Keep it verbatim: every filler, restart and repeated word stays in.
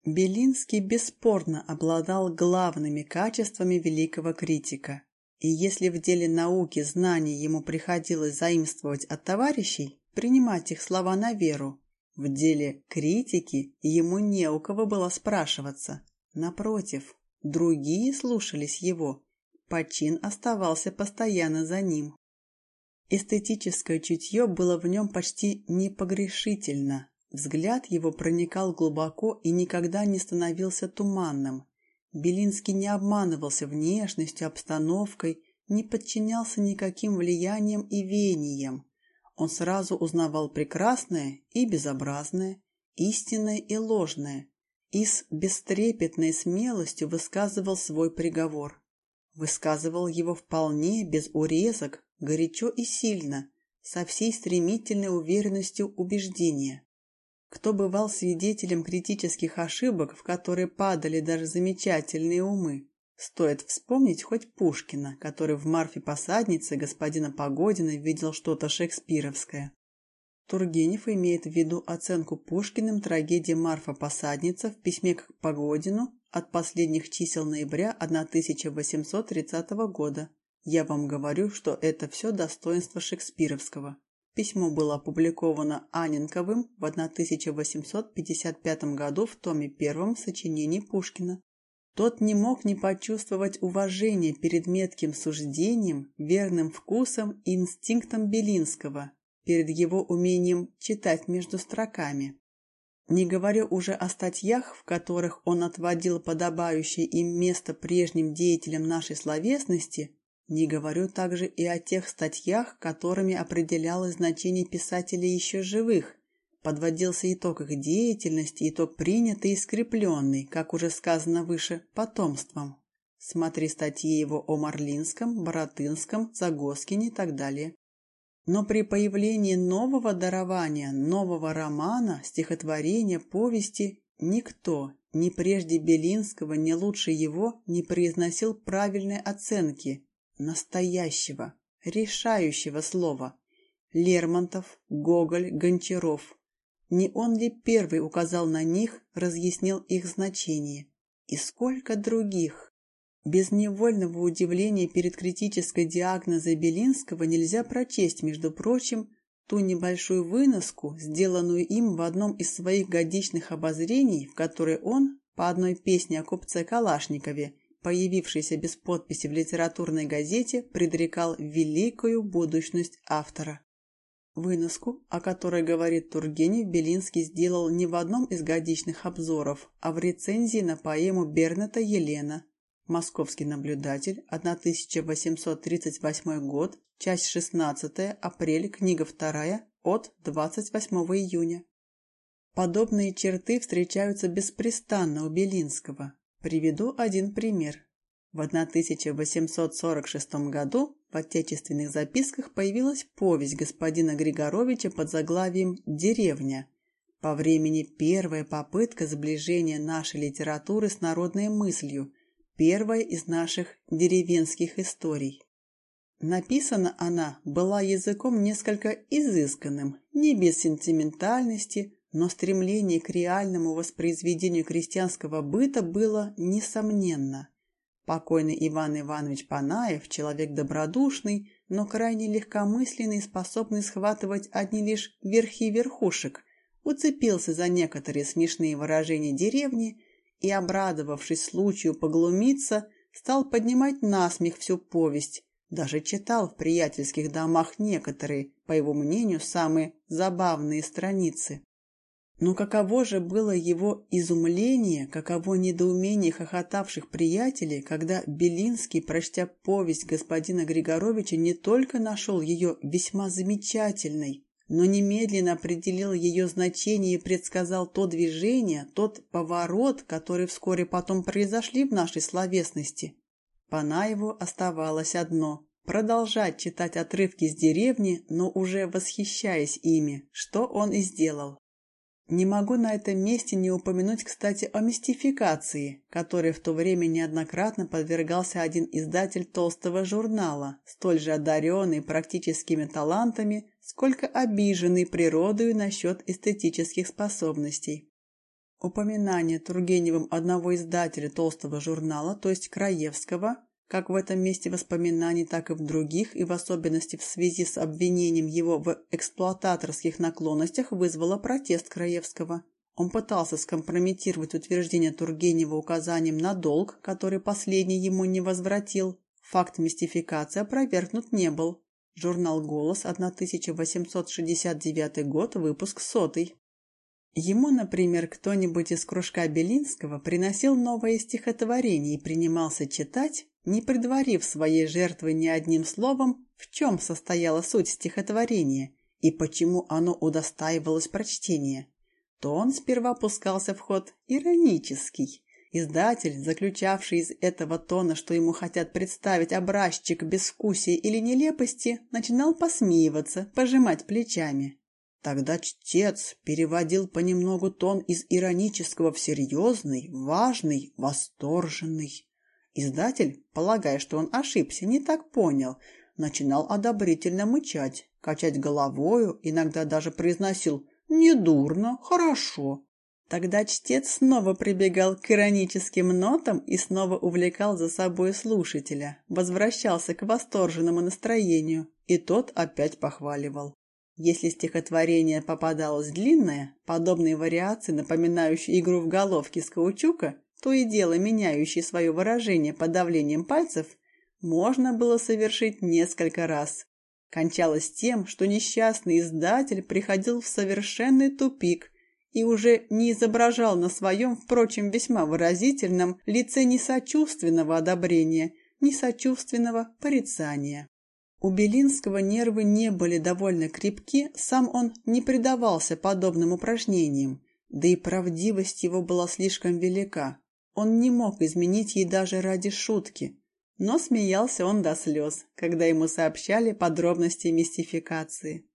Белинский бесспорно обладал главными качествами великого критика, и если в деле науки знаний ему приходилось заимствовать от товарищей, принимать их слова на веру, в деле критики ему не у кого было спрашиваться. Напротив, другие слушались его, почин оставался постоянно за ним. Эстетическое чутье было в нем почти непогрешительно. Взгляд его проникал глубоко и никогда не становился туманным. Белинский не обманывался внешностью, обстановкой, не подчинялся никаким влияниям и веяниям. Он сразу узнавал прекрасное и безобразное, истинное и ложное, и с бестрепетной смелостью высказывал свой приговор. Высказывал его вполне без урезок, горячо и сильно, со всей стремительной уверенностью убеждения. Кто бывал свидетелем критических ошибок, в которые падали даже замечательные умы? Стоит вспомнить хоть Пушкина, который в «Марфе-посаднице» господина Погодина видел что-то шекспировское. Тургенев имеет в виду оценку Пушкиным трагедии «Марфа-посадница» в письме к Погодину от последних чисел ноября тысяча восемьсот тридцатого года. Я вам говорю, что это все достоинство шекспировского. Письмо было опубликовано Анненковым в тысяча восемьсот пятьдесят пятом году в томе первом сочинений Пушкина. Тот не мог не почувствовать уважения перед метким суждением, верным вкусом и инстинктом Белинского, перед его умением читать между строками. Не говоря уже о статьях, в которых он отводил подобающее им место прежним деятелям нашей словесности, не говорю также и о тех статьях, которыми определялось значение писателей еще живых, подводился итог их деятельности, итог принятый и скрепленный, как уже сказано выше, потомством. Смотри статьи его о Марлинском, Баратынском, Загоскине и так далее. Но при появлении нового дарования, нового романа, стихотворения, повести, никто, ни прежде Белинского, ни лучше его, не произносил правильной оценки, настоящего, решающего слова. Лермонтов, Гоголь, Гончаров. Не он ли первый указал на них, разъяснил их значение? И сколько других? Без невольного удивления перед критической диагнозой Белинского нельзя прочесть, между прочим, ту небольшую выноску, сделанную им в одном из своих годичных обозрений, в которой он, по одной песне о купце Калашникове, появившейся без подписи в литературной газете, предрекал великую будущность автора. Выноску, о которой говорит Тургенев, Белинский сделал не в одном из годичных обзоров, а в рецензии на поэму Берната «Елена». Московский наблюдатель, тысяча восемьсот тридцать восьмой год, часть шестнадцатая, апрель, книга вторая, от двадцать восьмого июня. Подобные черты встречаются беспрестанно у Белинского. Приведу один пример. В тысяча восемьсот сорок шестом году в отечественных записках появилась повесть господина Григоровича под заглавием «Деревня». По времени первая попытка сближения нашей литературы с народной мыслью, первая из наших деревенских историй. Написана она была языком несколько изысканным, не без сентиментальности, но стремление к реальному воспроизведению крестьянского быта было несомненно. Покойный Иван Иванович Панаев, человек добродушный, но крайне легкомысленный и способный схватывать одни лишь верхи верхушек, уцепился за некоторые смешные выражения деревни и, обрадовавшись случаю поглумиться, стал поднимать насмех всю повесть, даже читал в приятельских домах некоторые, по его мнению, самые забавные страницы. Но каково же было его изумление, каково недоумение хохотавших приятелей, когда Белинский, прочтя повесть господина Григоровича, не только нашел ее весьма замечательной, но немедленно определил ее значение и предсказал то движение, тот поворот, которые вскоре потом произошли в нашей словесности. Панаеву оставалось одно – продолжать читать отрывки из деревни, но уже восхищаясь ими, что он и сделал. Не могу на этом месте не упомянуть, кстати, о мистификации, которой в то время неоднократно подвергался один издатель толстого журнала, столь же одаренный практическими талантами, сколько обиженный природою насчет эстетических способностей. Упоминание Тургеневым одного издателя толстого журнала, то есть Краевского, как в этом месте воспоминаний, так и в других, и в особенности в связи с обвинением его в эксплуататорских наклонностях, вызвало протест Краевского. Он пытался скомпрометировать утверждение Тургенева указанием на долг, который последний ему не возвратил. Факт мистификации опровергнут не был. Журнал «Голос», тысяча восемьсот шестьдесят девятый год, выпуск сотый. Ему, например, кто-нибудь из кружка Белинского приносил новое стихотворение и принимался читать, не предварив своей жертвы ни одним словом, в чем состояла суть стихотворения и почему оно удостаивалось прочтения, то он сперва пускался в ход иронический. Издатель, заключавший из этого тона, что ему хотят представить образчик безвкусия или нелепости, начинал посмеиваться, пожимать плечами. Тогда чтец переводил понемногу тон из иронического в серьезный, важный, восторженный. Издатель, полагая, что он ошибся, не так понял, начинал одобрительно мычать, качать головою, иногда даже произносил «недурно, хорошо». Тогда чтец снова прибегал к ироническим нотам и снова увлекал за собой слушателя, возвращался к восторженному настроению, и тот опять похваливал. Если стихотворение попадалось длинное, подобные вариации, напоминающие игру в головки с каучука, то и дело меняющие свое выражение под давлением пальцев, можно было совершить несколько раз. Кончалось тем, что несчастный издатель приходил в совершенный тупик и уже не изображал на своем, впрочем, весьма выразительном лице ни сочувственного одобрения, ни сочувственного порицания. У Белинского нервы не были довольно крепки, сам он не предавался подобным упражнениям, да и правдивость его была слишком велика. Он не мог изменить ей даже ради шутки, но смеялся он до слез, когда ему сообщали подробности мистификации.